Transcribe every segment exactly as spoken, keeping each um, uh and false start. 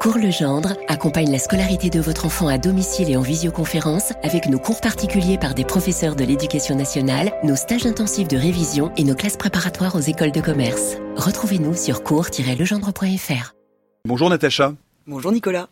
Cours Legendre accompagne la scolarité de votre enfant à domicile et en visioconférence avec nos cours particuliers par des professeurs de l'Éducation nationale, nos stages intensifs de révision et nos classes préparatoires aux écoles de commerce. Retrouvez-nous sur cours tiret legendre point f r. Bonjour Natacha. Bonjour Nicolas.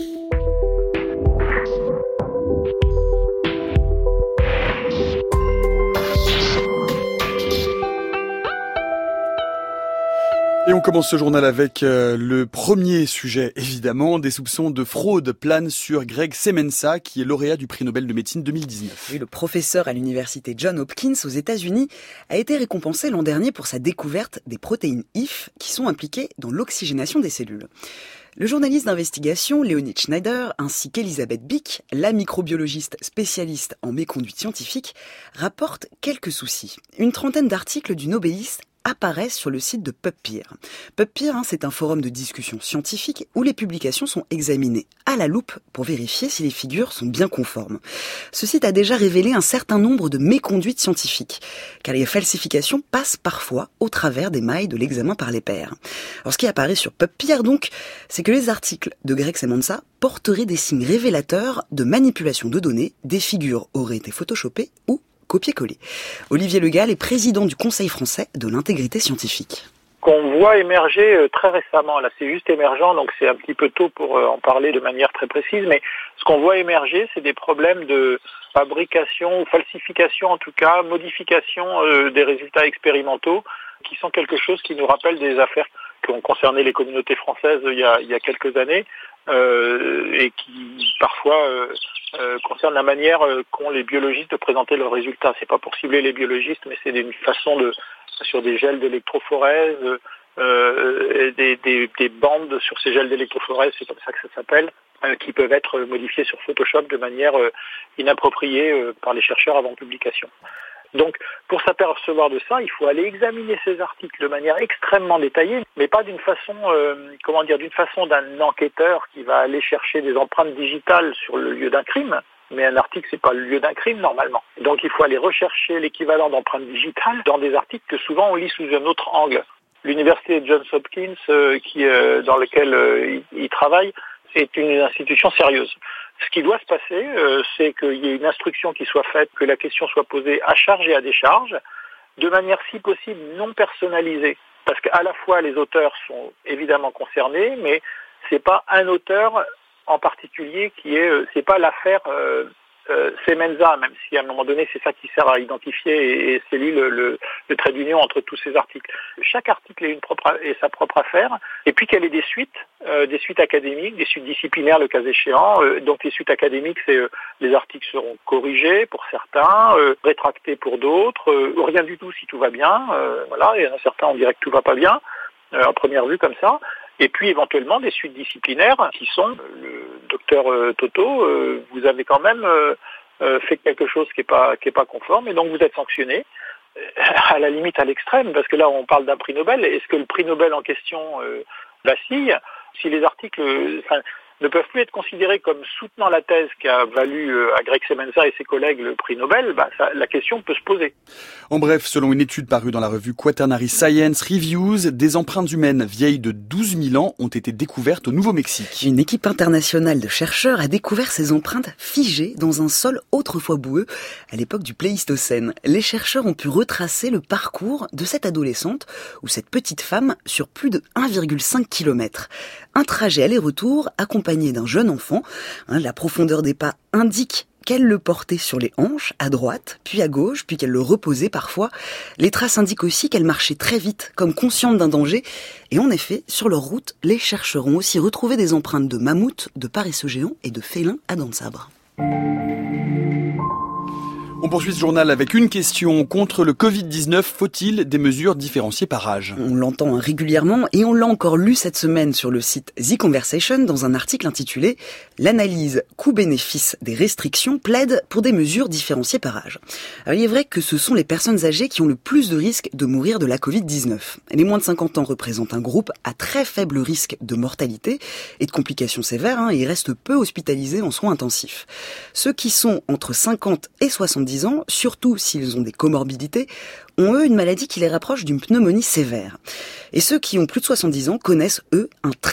Et on commence ce journal avec euh, le premier sujet, évidemment. Des soupçons de fraude planent sur Greg Semenza, qui est lauréat du prix Nobel de médecine deux mille dix-neuf. Oui, le professeur à l'université Johns Hopkins aux États-Unis a été récompensé l'an dernier pour sa découverte des protéines I F qui sont impliquées dans l'oxygénation des cellules. Le journaliste d'investigation Leonid Schneider ainsi qu'Elisabeth Bick, la microbiologiste spécialiste en méconduite scientifique, rapportent quelques soucis. Une trentaine d'articles du nobéliste apparaissent sur le site de PubPeer. PubPeer, hein, c'est un forum de discussion scientifique où les publications sont examinées à la loupe pour vérifier si les figures sont bien conformes. Ce site a déjà révélé un certain nombre de méconduites scientifiques, car les falsifications passent parfois au travers des mailles de l'examen par les pairs. Alors, ce qui apparaît sur PubPeer, donc, c'est que les articles de Greg Semenza porteraient des signes révélateurs de manipulation de données, des figures auraient été photoshopées ou copier-coller. Olivier Le Gall est président du Conseil français de l'intégrité scientifique. Qu'on voit émerger très récemment, là c'est juste émergent, donc c'est un petit peu tôt pour en parler de manière très précise, mais ce qu'on voit émerger, c'est des problèmes de fabrication ou falsification en tout cas, modification euh, des résultats expérimentaux, qui sont quelque chose qui nous rappelle des affaires qui ont concerné les communautés françaises il y a, il y a quelques années, euh, et qui parfois euh, euh, concernent la manière euh, qu'ont les biologistes de présenter leurs résultats. C'est pas pour cibler les biologistes, mais c'est une façon de, sur des gels d'électrophorèse, euh, des, des, des bandes sur ces gels d'électrophorèse, c'est comme ça que ça s'appelle, euh, qui peuvent être modifiés sur Photoshop de manière euh, inappropriée euh, par les chercheurs avant publication. Donc, pour s'apercevoir de ça, il faut aller examiner ces articles de manière extrêmement détaillée, mais pas d'une façon, euh, comment dire, d'une façon d'un enquêteur qui va aller chercher des empreintes digitales sur le lieu d'un crime. Mais un article, c'est pas le lieu d'un crime, normalement. Donc, il faut aller rechercher l'équivalent d'empreintes digitales dans des articles que souvent on lit sous un autre angle. L'université de Johns Hopkins, euh, qui, euh, dans laquelle euh, il, il travaille, c'est une institution sérieuse. Ce qui doit se passer, euh, c'est qu'il y ait une instruction qui soit faite, que la question soit posée à charge et à décharge, de manière si possible non personnalisée. Parce qu'à la fois les auteurs sont évidemment concernés, mais c'est pas un auteur en particulier qui est, euh, c'est pas l'affaire euh, euh, Semenza, même si à un moment donné c'est ça qui sert à identifier et, et c'est lui le, le, le trait d'union entre tous ces articles. Chaque article est une propre est sa propre affaire, et puis qu'elle ait des suites, euh, des suites académiques, des suites disciplinaires le cas échéant. Euh, donc les suites académiques, c'est euh, les articles seront corrigés pour certains, euh, rétractés pour d'autres, euh, rien du tout si tout va bien. Euh, voilà, et certains on dirait que tout va pas bien euh, à première vue comme ça. Et puis éventuellement des suites disciplinaires qui sont, le docteur euh, Toto, euh, vous avez quand même euh, euh, fait quelque chose qui n'est pas qui est pas conforme, et donc vous êtes sanctionné, euh, à la limite à l'extrême, parce que là on parle d'un prix Nobel. Est-ce que le prix Nobel en question euh, vacille? Si les articles euh, ne peuvent plus être considérés comme soutenant la thèse qui a valu euh, à Greg Semenza et ses collègues le prix Nobel, bah, ça, la question peut se poser. En bref, selon une étude parue dans la revue Quaternary Science Reviews, des empreintes humaines vieilles de douze mille ans ont été découvertes au Nouveau-Mexique. Une équipe internationale de chercheurs a découvert ces empreintes figées dans un sol autrefois boueux à l'époque du Pléistocène. Les chercheurs ont pu retracer le parcours de cette adolescente ou cette petite femme sur plus de un virgule cinq kilomètres. Un trajet aller-retour accompagné d'un jeune enfant. Hein, la profondeur des pas indique qu'elle le portait sur les hanches, à droite, puis à gauche, puis qu'elle le reposait parfois. Les traces indiquent aussi qu'elle marchait très vite, comme consciente d'un danger. Et en effet, sur leur route, les chercheurs ont aussi retrouvé des empreintes de mammouths, de paresseux géants et de félins à dents de sabre. On poursuit ce journal avec une question. Contre le covid dix-neuf, faut-il des mesures différenciées par âge? On l'entend régulièrement et on l'a encore lu cette semaine sur le site The Conversation dans un article intitulé « L'analyse coût-bénéfice des restrictions plaide pour des mesures différenciées par âge ». Alors il est vrai que ce sont les personnes âgées qui ont le plus de risques de mourir de la covid dix-neuf. Les moins de cinquante ans représentent un groupe à très faible risque de mortalité et de complications sévères, hein, et ils restent peu hospitalisés en soins intensifs. Ceux qui sont entre cinquante et soixante-dix ans, surtout s'ils ont des comorbidités, ont eux une maladie qui les rapproche d'une pneumonie sévère. Et ceux qui ont plus de soixante-dix ans connaissent eux un très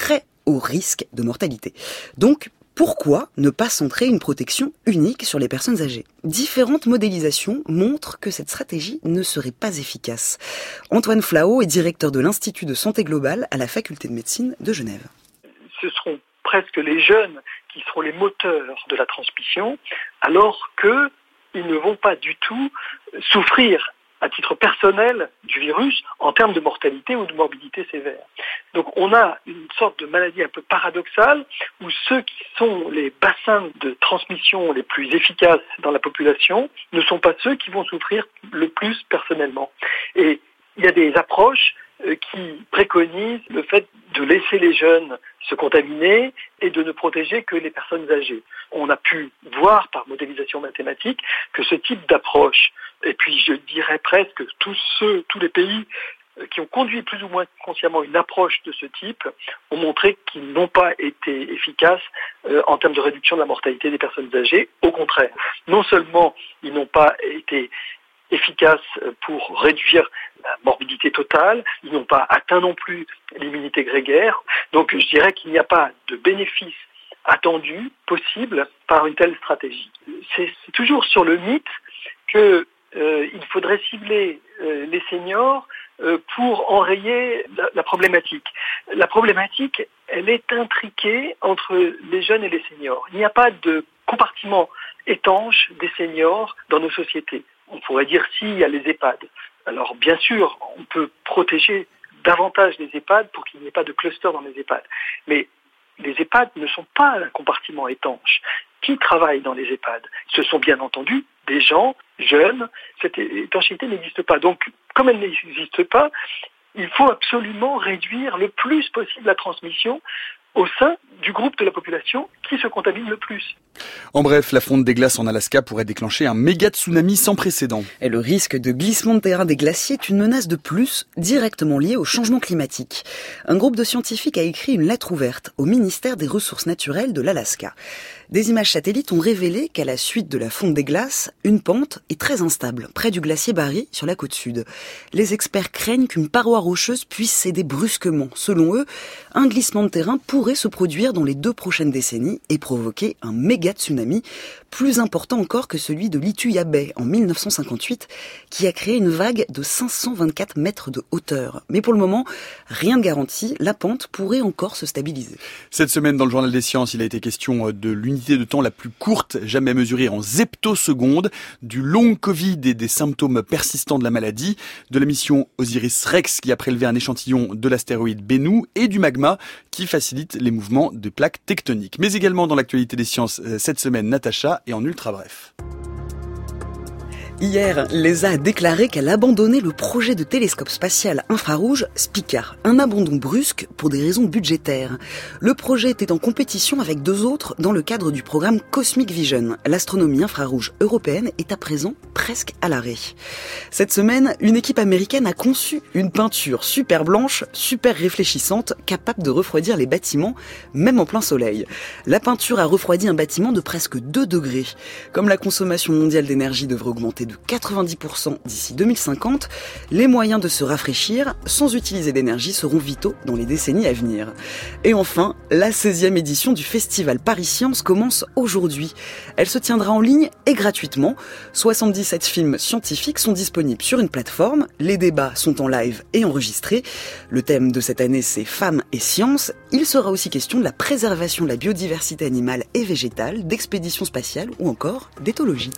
au risque de mortalité. Donc, pourquoi ne pas centrer une protection unique sur les personnes âgées ? Différentes modélisations montrent que cette stratégie ne serait pas efficace. Antoine Flao est directeur de l'Institut de santé globale à la faculté de médecine de Genève. Ce seront presque les jeunes qui seront les moteurs de la transmission, alors qu'ils ne vont pas du tout souffrir à titre personnel du virus en termes de mortalité ou de morbidité sévère. Donc on a une sorte de maladie un peu paradoxale où ceux qui sont les bassins de transmission les plus efficaces dans la population ne sont pas ceux qui vont souffrir le plus personnellement. Et il y a des approches qui préconisent le fait de laisser les jeunes se contaminer et de ne protéger que les personnes âgées. On a pu voir par modélisation mathématique que ce type d'approche, et puis je dirais presque tous ceux, tous les pays qui ont conduit plus ou moins consciemment une approche de ce type, ont montré qu'ils n'ont pas été efficaces euh, en termes de réduction de la mortalité des personnes âgées. Au contraire, non seulement ils n'ont pas été efficaces pour réduire la morbidité totale, ils n'ont pas atteint non plus l'immunité grégaire. Donc je dirais qu'il n'y a pas de bénéfice attendu, possible, par une telle stratégie. C'est, c'est toujours sur le mythe qu'il euh, faudrait cibler euh, les seniors euh, pour enrayer la, la problématique. La problématique, elle est intriquée entre les jeunes et les seniors. Il n'y a pas de compartiment étanche des seniors dans nos sociétés. On pourrait dire s'il y a les EHPAD. Alors bien sûr, on peut protéger davantage les EHPAD pour qu'il n'y ait pas de cluster dans les EHPAD. Mais les EHPAD ne sont pas un compartiment étanche. Qui travaille dans les EHPAD ? Ce sont bien entendu des gens jeunes. Cette étanchéité n'existe pas. Donc, comme elle n'existe pas, il faut absolument réduire le plus possible la transmission au sein du groupe de la population qui se contamine le plus. En bref, la fonte des glaces en Alaska pourrait déclencher un méga tsunami sans précédent. Et le risque de glissement de terrain des glaciers est une menace de plus, directement liée au changement climatique. Un groupe de scientifiques a écrit une lettre ouverte au ministère des Ressources naturelles de l'Alaska. Des images satellites ont révélé qu'à la suite de la fonte des glaces, une pente est très instable, près du glacier Barry, sur la côte sud. Les experts craignent qu'une paroi rocheuse puisse céder brusquement. Selon eux, un glissement de terrain pourrait se produire dans les deux prochaines décennies et provoquer un méga tsunami, plus important encore que celui de Lituya Bay en mille neuf cent cinquante-huit, qui a créé une vague de cinq cent vingt-quatre mètres de hauteur. Mais pour le moment, rien ne garantit, la pente pourrait encore se stabiliser. Cette semaine, dans le Journal des Sciences, il a été question de l'unité de temps la plus courte jamais mesurée en zeptosecondes, du long Covid et des symptômes persistants de la maladie, de la mission Osiris-Rex qui a prélevé un échantillon de l'astéroïde Bennu et du magma qui facilite les mouvements de plaques tectoniques. Mais également dans l'actualité des sciences cette semaine, Natacha, et en ultra bref. Hier, l'E S A a déclaré qu'elle abandonnait le projet de télescope spatial infrarouge Spica, un abandon brusque pour des raisons budgétaires. Le projet était en compétition avec deux autres dans le cadre du programme Cosmic Vision. L'astronomie infrarouge européenne est à présent presque à l'arrêt. Cette semaine, une équipe américaine a conçu une peinture super blanche, super réfléchissante, capable de refroidir les bâtiments, même en plein soleil. La peinture a refroidi un bâtiment de presque deux degrés. Comme la consommation mondiale d'énergie devrait augmenter de quatre-vingt-dix pour cent d'ici deux mille cinquante, les moyens de se rafraîchir sans utiliser d'énergie seront vitaux dans les décennies à venir. Et enfin, la seizième édition du Festival Paris Science commence aujourd'hui. Elle se tiendra en ligne et gratuitement. soixante-dix-sept films scientifiques sont disponibles sur une plateforme. Les débats sont en live et enregistrés. Le thème de cette année, c'est Femmes et Sciences. Il sera aussi question de la préservation de la biodiversité animale et végétale, d'expéditions spatiales ou encore d'éthologie.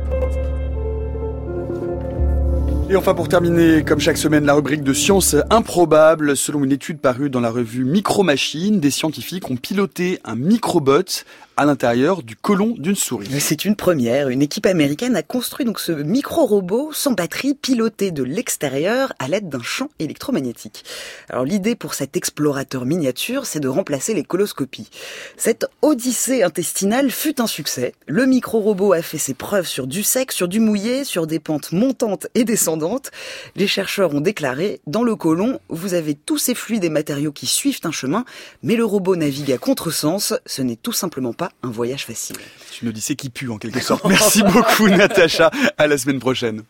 Et enfin, pour terminer, comme chaque semaine, la rubrique de sciences improbables. Selon une étude parue dans la revue Micromachines, des scientifiques ont piloté un microbot à l'intérieur du côlon d'une souris. C'est une première. Une équipe américaine a construit donc ce micro-robot sans batterie, piloté de l'extérieur à l'aide d'un champ électromagnétique. Alors l'idée pour cet explorateur miniature, c'est de remplacer les coloscopies. Cette odyssée intestinale fut un succès. Le micro-robot a fait ses preuves sur du sec, sur du mouillé, sur des pentes montantes et descendantes. Les chercheurs ont déclaré, dans le côlon, vous avez tous ces fluides et matériaux qui suivent un chemin, mais le robot navigue à contresens. Ce n'est tout simplement pas un voyage facile. C'est une odyssée qui pue en quelque sorte. Merci beaucoup Natacha, à la semaine prochaine.